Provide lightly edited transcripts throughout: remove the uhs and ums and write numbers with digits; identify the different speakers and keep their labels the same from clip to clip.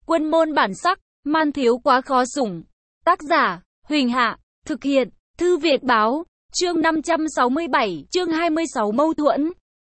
Speaker 1: Quân môn bản sắc, man thiếu quá khó sủng. Tác giả, Huỳnh Hạ, thực hiện, Thư Việt Báo, chương 567, chương 26 mâu thuẫn.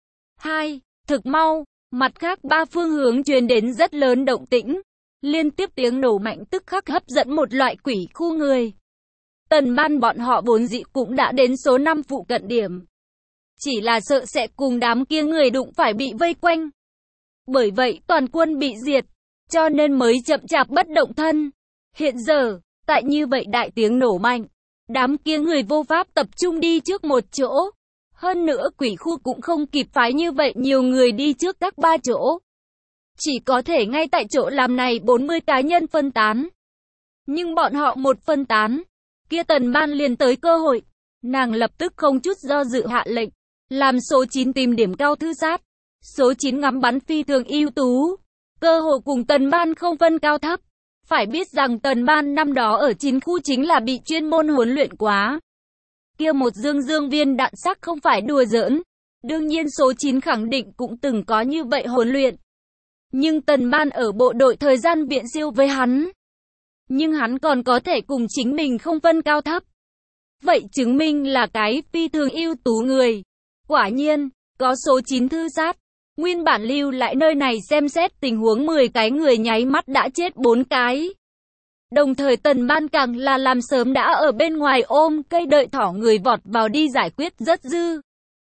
Speaker 1: 2. Thực mau, mặt khác ba phương hướng truyền đến rất lớn động tĩnh. Liên tiếp tiếng nổ mạnh tức khắc hấp dẫn một loại quỷ khu người. Tần Ban bọn họ vốn dĩ cũng đã đến số 5 phụ cận điểm. Chỉ là sợ sẽ cùng đám kia người đụng phải bị vây quanh. Bởi vậy toàn quân bị diệt, cho nên mới chậm chạp bất động thân. Hiện giờ, tại như vậy đại tiếng nổ mạnh, đám kia người vô pháp tập trung đi trước một chỗ. Hơn nữa quỷ khu cũng không kịp phái như vậy nhiều người đi trước các ba chỗ. Chỉ có thể ngay tại chỗ làm này 40 cá nhân phân tán. Nhưng bọn họ một phân tán, kia Tần Ban liền tới cơ hội. Nàng lập tức không chút do dự hạ lệnh, làm số 9 tìm điểm cao thư sát. Số 9 ngắm bắn phi thường ưu tú, cơ hội cùng Tần Ban không phân cao thấp. Phải biết rằng Tần Ban năm đó ở 9 khu chính là bị chuyên môn huấn luyện quá. Kia một dương viên đạn sắc không phải đùa giỡn. Đương nhiên số 9 khẳng định cũng từng có như vậy huấn luyện. Nhưng Tần Ban ở bộ đội thời gian viện siêu với hắn. Nhưng hắn còn có thể cùng chính mình không phân cao thấp. Vậy chứng minh là cái phi thường ưu tú người. Quả nhiên, có số 9 thư sát. Nguyên bản lưu lại nơi này xem xét tình huống 10 cái người nháy mắt đã chết 4 cái. Đồng thời Tần Ban càng là làm sớm đã ở bên ngoài ôm cây đợi thỏ người vọt vào đi giải quyết rất dư.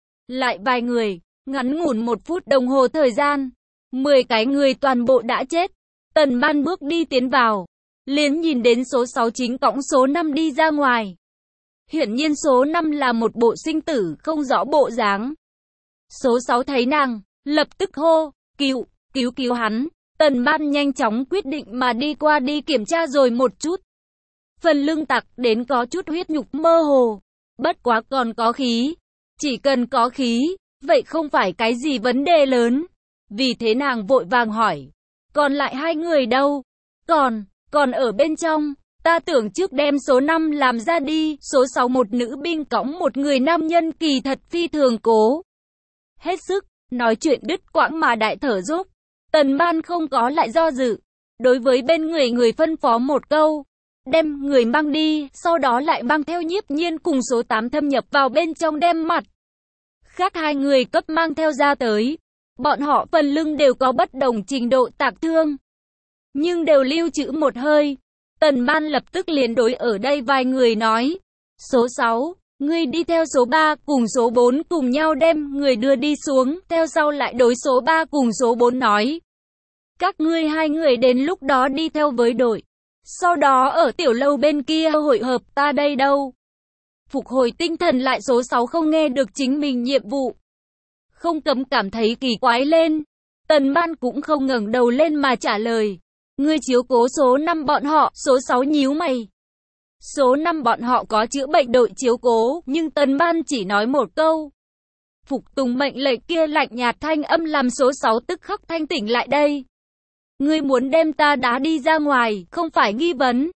Speaker 1: Lại vài người, ngắn ngủn 1 phút đồng hồ thời gian. 10 cái người toàn bộ đã chết. Tần Ban bước đi tiến vào. Liền nhìn đến số 6 chính cõng số 5 đi ra ngoài. Hiển nhiên số 5 là một bộ sinh tử không rõ bộ dáng. Số 6 thấy nàng, lập tức hô, cứu hắn. Tần Ban nhanh chóng quyết định mà đi qua đi kiểm tra rồi một chút. Phần lưng tặc đến có chút huyết nhục mơ hồ. Bất quá còn có khí. Chỉ cần có khí, vậy không phải cái gì vấn đề lớn. Vì thế nàng vội vàng hỏi. Còn lại 2 người đâu? Còn ở bên trong. Ta tưởng trước đem số 5 làm ra đi. Số 6 một nữ binh cõng một người nam nhân kỳ thật phi thường cố. Hết sức, nói chuyện đứt quãng mà đại thở dốc. Tần Ban không có lại do dự. Đối với bên người phân phó một câu. Đem người mang đi, sau đó lại mang theo Nhiếp Nhiên cùng số 8 thâm nhập vào bên trong đem mặt. Khác 2 người cấp mang theo ra tới. Bọn họ phần lưng đều có bất đồng trình độ tạc thương. Nhưng đều lưu trữ một hơi. Tần Ban lập tức liền đối ở đây vài người nói. Số 6, ngươi đi theo số 3 cùng số 4 cùng nhau đem người đưa đi xuống. Theo sau lại đối số 3 cùng số 4 nói. Các ngươi 2 người đến lúc đó đi theo với đội. Sau đó ở tiểu lâu bên kia hội hợp ta đây đâu. Phục hồi tinh thần lại số 6 không nghe được chính mình nhiệm vụ. Không cấm cảm thấy kỳ quái lên. Tần Ban cũng không ngẩng đầu lên mà trả lời. Ngươi chiếu cố số 5 bọn họ, số 6 nhíu mày. Số 5 bọn họ có chữa bệnh đội chiếu cố, nhưng Tần Ban chỉ nói một câu. Phục tùng mệnh lệnh kia lạnh nhạt thanh âm làm số 6 tức khắc thanh tỉnh lại đây. Ngươi muốn đem ta đá đi ra ngoài, không phải nghi vấn,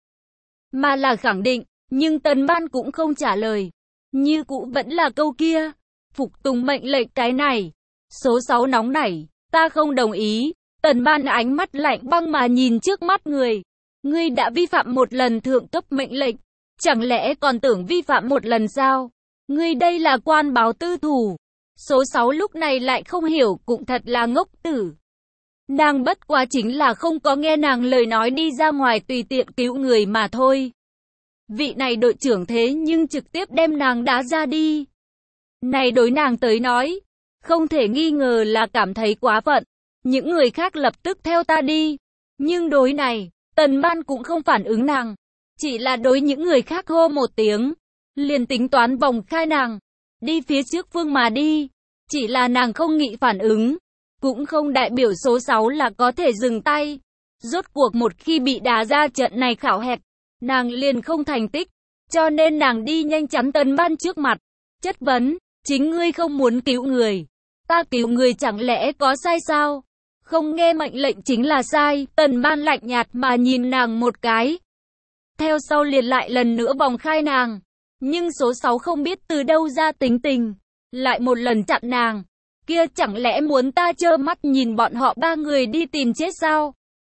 Speaker 1: mà là khẳng định, nhưng Tần Ban cũng không trả lời. Như cũ vẫn là câu kia. Phục tùng mệnh lệnh cái này. Số 6 nóng nảy, ta không đồng ý. Tần Ban ánh mắt lạnh băng mà nhìn trước mắt người. Ngươi đã vi phạm một lần thượng cấp mệnh lệnh. Chẳng lẽ còn tưởng vi phạm một lần sao? Ngươi đây là quan báo tư thủ. Số 6 lúc này lại không hiểu cũng thật là ngốc tử. Nàng bất quá chính là không có nghe nàng lời nói đi ra ngoài tùy tiện cứu người mà thôi. Vị này đội trưởng thế nhưng trực tiếp đem nàng đá ra đi. Này đối nàng tới nói, không thể nghi ngờ là cảm thấy quá phận. Những người khác lập tức theo ta đi. Nhưng đối này, Tần Ban cũng không phản ứng nàng. Chỉ là đối những người khác hô một tiếng. Liền tính toán vòng khai nàng. Đi phía trước phương mà đi. Chỉ là nàng không nghĩ phản ứng. Cũng không đại biểu số 6 là có thể dừng tay. Rốt cuộc một khi bị đá ra trận này khảo hẹt, nàng liền không thành tích. Cho nên nàng đi nhanh chắn Tần Ban trước mặt. Chất vấn, chính ngươi không muốn cứu người. Ta cứu người chẳng lẽ có sai sao? Không nghe mệnh lệnh chính là sai. Tần Ban lạnh nhạt mà nhìn nàng một cái. Theo sau liền lại lần nữa vòng khai nàng. Nhưng số 6 không biết từ đâu ra tính tình. Lại một lần chặn nàng. Kia chẳng lẽ muốn ta trơ mắt nhìn bọn họ 3 người đi tìm chết sao?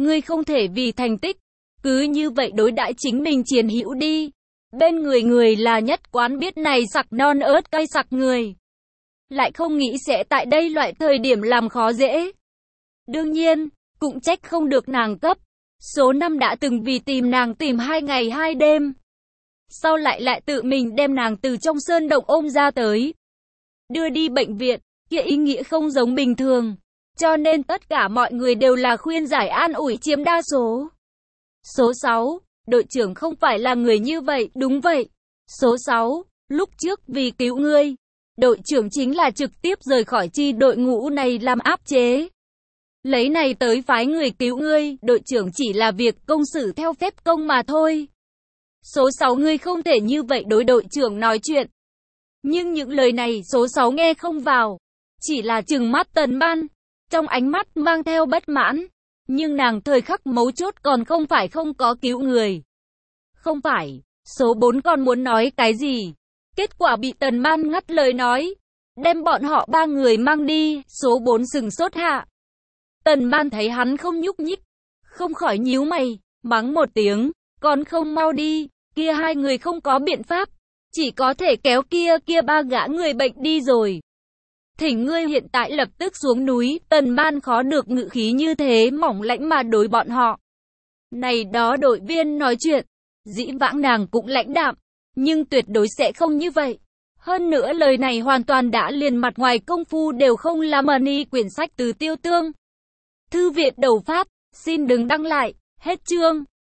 Speaker 1: Ngươi không thể vì thành tích, cứ như vậy đối đãi chính mình chiến hữu đi. Bên người người là nhất quán biết này sặc non ớt cay sặc người. Lại không nghĩ sẽ tại đây loại thời điểm làm khó dễ. Đương nhiên, cũng trách không được nàng cấp. Số 5 đã từng vì tìm nàng tìm 2 ngày 2 đêm. Sau lại tự mình đem nàng từ trong sơn động ôm ra tới. Đưa đi bệnh viện, kia ý nghĩa không giống bình thường. Cho nên tất cả mọi người đều là khuyên giải an ủi chiếm đa số. Số 6, đội trưởng không phải là người như vậy, đúng vậy. Số 6, lúc trước vì cứu ngươi, đội trưởng chính là trực tiếp rời khỏi chi đội ngũ này làm áp chế. Lấy này tới phái người cứu ngươi, đội trưởng chỉ là việc công xử theo phép công mà thôi. Số 6 ngươi không thể như vậy đối đội trưởng nói chuyện. Nhưng những lời này số 6 nghe không vào. Chỉ là trừng mắt Tần Ban, trong ánh mắt mang theo bất mãn. Nhưng nàng thời khắc mấu chốt còn không phải không có cứu người. Không phải, số 4 còn muốn nói cái gì? Kết quả bị Tần Ban ngắt lời nói. Đem bọn họ 3 người mang đi, số 4 sừng sốt hạ. Tần Ban thấy hắn không nhúc nhích, không khỏi nhíu mày, mắng một tiếng, còn không mau đi, kia 2 người không có biện pháp, chỉ có thể kéo kia 3 gã người bệnh đi rồi. Thỉnh ngươi hiện tại lập tức xuống núi, Tần Ban khó được ngữ khí như thế mỏng lãnh mà đối bọn họ. Này đó đội viên nói chuyện, dĩ vãng nàng cũng lãnh đạm, nhưng tuyệt đối sẽ không như vậy. Hơn nữa lời này hoàn toàn đã liền mặt ngoài công phu đều không làm money quyển sách từ Tiêu Tương. Thư viện đầu Pháp, xin đừng đăng lại, hết chương.